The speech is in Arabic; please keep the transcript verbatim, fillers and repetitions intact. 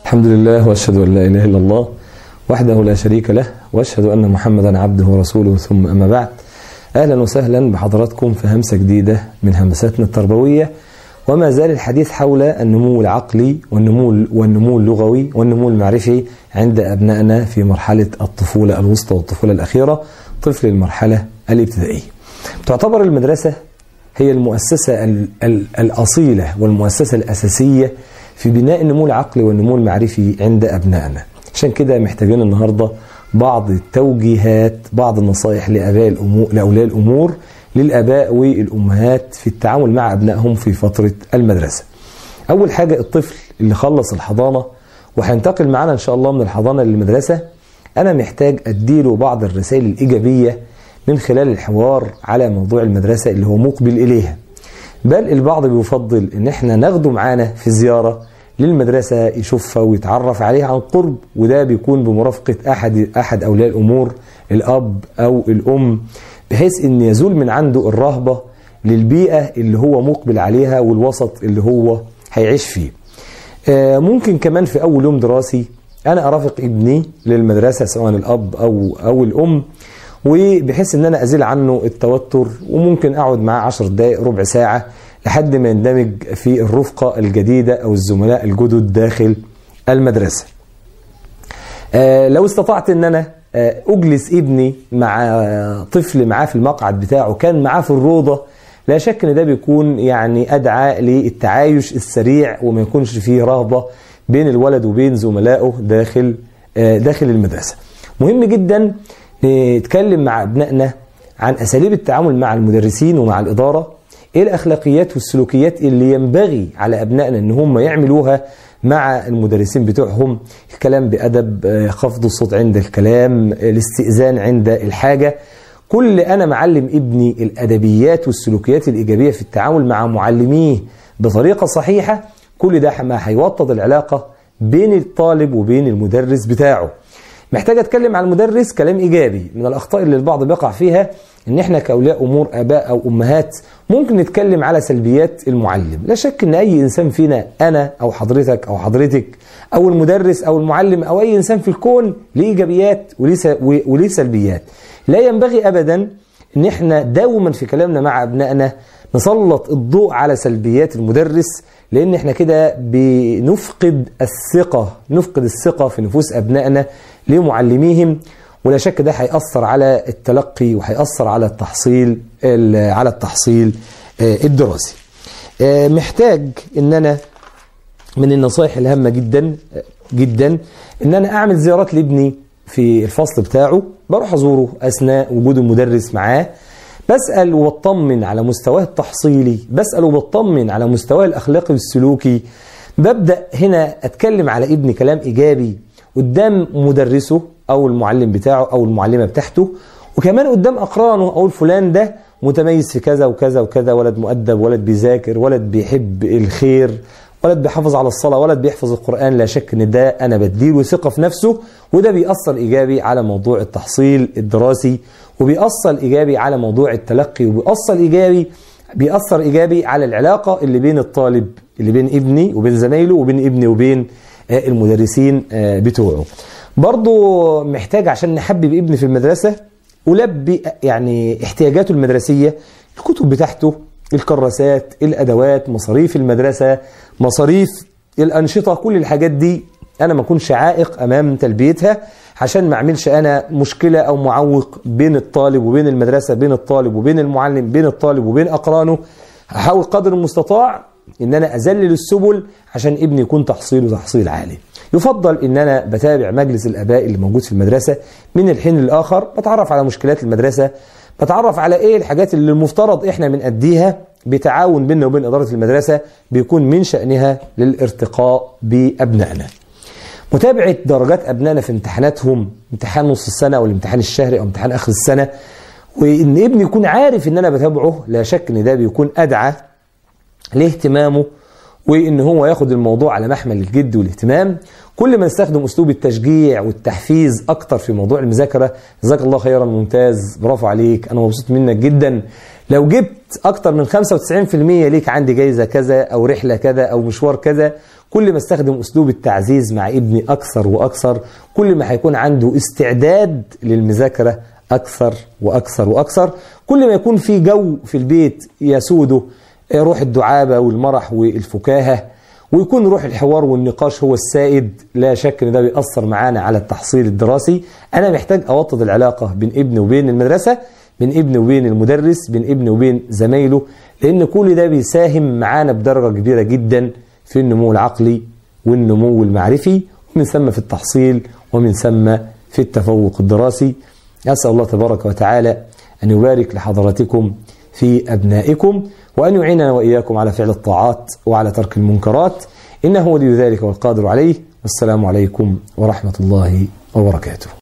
الحمد لله وأشهد أن لا إله إلا الله وحده لا شريك له وأشهد أن محمدا عبده ورسوله، ثم أما بعد. أهلا وسهلا بحضراتكم في همسة جديدة من همساتنا التربوية، وما زال الحديث حول النمو العقلي والنمو والنمو اللغوي والنمو المعرفي عند أبنائنا في مرحلة الطفولة الوسطى والطفولة الأخيرة، طفل المرحلة الابتدائية. تعتبر المدرسة هي المؤسسة الأصيلة والمؤسسة الأساسية في بناء النمو العقلي والنمو المعرفي عند أبنائنا. عشان كده محتاجين النهاردة بعض التوجيهات، بعض النصائح لأباء الأمور لأولياء الأمور للآباء والأمهات في التعامل مع أبنائهم في فترة المدرسة. أول حاجة، الطفل اللي خلص الحضانة وهينتقل معنا إن شاء الله من الحضانة للمدرسة، أنا محتاج أديله بعض الرسائل الإيجابية من خلال الحوار على موضوع المدرسة اللي هو مقبل إليها. بل البعض بيفضل إن احنا ناخده معانا في زيارة للمدرسة يشوفها ويتعرف عليها عن قرب، وده بيكون بمرافقة أحد أحد أولياء الأمور، الأب أو الأم، بحيث إن يزول من عنده الرهبة للبيئة اللي هو مقبل عليها والوسط اللي هو هيعيش فيه. آه ممكن كمان في أول يوم دراسي أنا أرافق ابني للمدرسة سواء الأب أو أو الأم، وبحيث إن أنا أزيل عنه التوتر، وممكن أقعد معاه عشر دقائق ربع ساعة لحد ما يندمج في الرفقة الجديدة أو الزملاء الجدد داخل المدرسة. آه لو استطعت إن أنا آه أجلس ابني مع طفل معاه في المقعد بتاعه، كان معاه في الروضة، لا شك إن ده بيكون يعني أدعى للتعايش السريع وما يكونش فيه رهبة بين الولد وبين زملائه داخل آه داخل المدرسة. مهم جدا نتكلم مع أبنائنا عن أساليب التعامل مع المدرسين ومع الإدارة، إيه الأخلاقيات والسلوكيات اللي ينبغي على أبنائنا إن هم يعملوها مع المدرسين بتوعهم. الكلام بأدب، خفض الصوت عند الكلام، الاستئذان عند الحاجة. كل أنا معلم ابني الأدبيات والسلوكيات الإيجابية في التعامل مع معلميه بطريقة صحيحة، كل ده ما هيوطد العلاقة بين الطالب وبين المدرس بتاعه. محتاج أتكلم عن المدرس كلام إيجابي. من الأخطاء اللي البعض بيقع فيها إن إحنا كأولياء أمور، آباء أو أمهات، ممكن نتكلم على سلبيات المعلم. لا شك إن أي إنسان فينا، أنا أو حضرتك أو حضرتك أو المدرس أو المعلم أو أي إنسان في الكون، ليه إيجابيات وليه سلبيات. لا ينبغي أبدا إن إحنا داوما في كلامنا مع أبنائنا نسلط الضوء على سلبيات المدرس، لأن إحنا كده بنفقد الثقة نفقد الثقة في نفوس أبنائنا لمعلميهم، ولا شك ده هيأثر على التلقي وهيأثر على التحصيل على التحصيل الدراسي. محتاج ان انا من النصائح الهامة جدا جدا ان انا اعمل زيارات لابني في الفصل بتاعه، بروح ازوره اثناء وجود المدرس معاه، بسأل وبطمن على مستواه التحصيلي، بسأل وبطمن على مستواه الاخلاقي والسلوكي. ببدأ هنا اتكلم على ابني كلام ايجابي قدام مدرسه أو المعلم بتاعه أو المعلمة بتاعته، وكمان قدام أقرانه، أو فلان ده متميز في كذا وكذا وكذا، ولد مؤدب، ولد بيذاكر، ولد بيحب الخير، ولد بيحافظ على الصلاة، ولد بيحفظ القرآن. لا شك إن ده أنا بديله ثقة في نفسه، وده بيأثر إيجابي على موضوع التحصيل الدراسي، وبيأثر إيجابي على موضوع التلقي، وبيأثر إيجابي بيأثر إيجابي على العلاقة اللي بين الطالب، اللي بين ابني وبين زمايله، وبين ابني وبين المدرسين بتوعه. برضو محتاج عشان نحبب ابني في المدرسة ألبي يعني احتياجاته المدرسية، الكتب بتاعته، الكراسات، الأدوات، مصاريف المدرسة، مصاريف الأنشطة، كل الحاجات دي أنا ما أكونش عائق أمام تلبيتها، عشان ما أعملش أنا مشكلة أو معوق بين الطالب وبين المدرسة، بين الطالب وبين المعلم، بين الطالب وبين أقرانه. هحاول قدر المستطاع إن أنا أذلل السبل عشان ابني يكون تحصيله تحصيل عالي. يفضل إن أنا بتابع مجلس الآباء اللي موجود في المدرسة من الحين للآخر، بتعرف على مشكلات المدرسة، بتعرف على إيه الحاجات اللي المفترض إحنا بنأديها بتعاون بيننا وبين إدارة المدرسة، بيكون من شأنها للارتقاء بأبنائنا. متابعة درجات أبنائنا في امتحاناتهم، امتحان نص السنة أو الامتحان الشهري أو امتحان آخر السنة، وإن ابني يكون عارف إن أنا بتابعه. لا شك إن ده بيكون أدعى لاهتمامه، وإن هو ياخد الموضوع على محمل الجد والاهتمام. كل ما نستخدم أسلوب التشجيع والتحفيز أكتر في موضوع المذاكرة، جزاك الله خيرا، ممتاز، برافو عليك، أنا مبسوط منك جدا، لو جبت أكتر من خمسة وتسعين بالمية ليك عندي جايزة كذا أو رحلة كذا أو مشوار كذا. كل ما استخدم أسلوب التعزيز مع ابني أكثر وأكثر، كل ما هيكون عنده استعداد للمذاكرة أكثر وأكثر وأكثر، كل ما يكون في جو في البيت يسوده روح الدعابة والمرح والفكاهة، ويكون روح الحوار والنقاش هو السائد. لا شك ان ده بيأثر معانا على التحصيل الدراسي. انا محتاج اوطد العلاقة بين ابني وبين المدرسة، بين ابني وبين المدرس، بين ابني وبين زمايله، لان كل ده بيساهم معانا بدرجة كبيرة جدا في النمو العقلي والنمو المعرفي، ومن ثم في التحصيل، ومن ثم في التفوق الدراسي. أسأل الله تبارك وتعالى أن يبارك لحضراتكم في أبنائكم، وأن يعيننا وإياكم على فعل الطاعات وعلى ترك المنكرات، إنه ولي ذلك والقادر عليه. والسلام عليكم ورحمة الله وبركاته.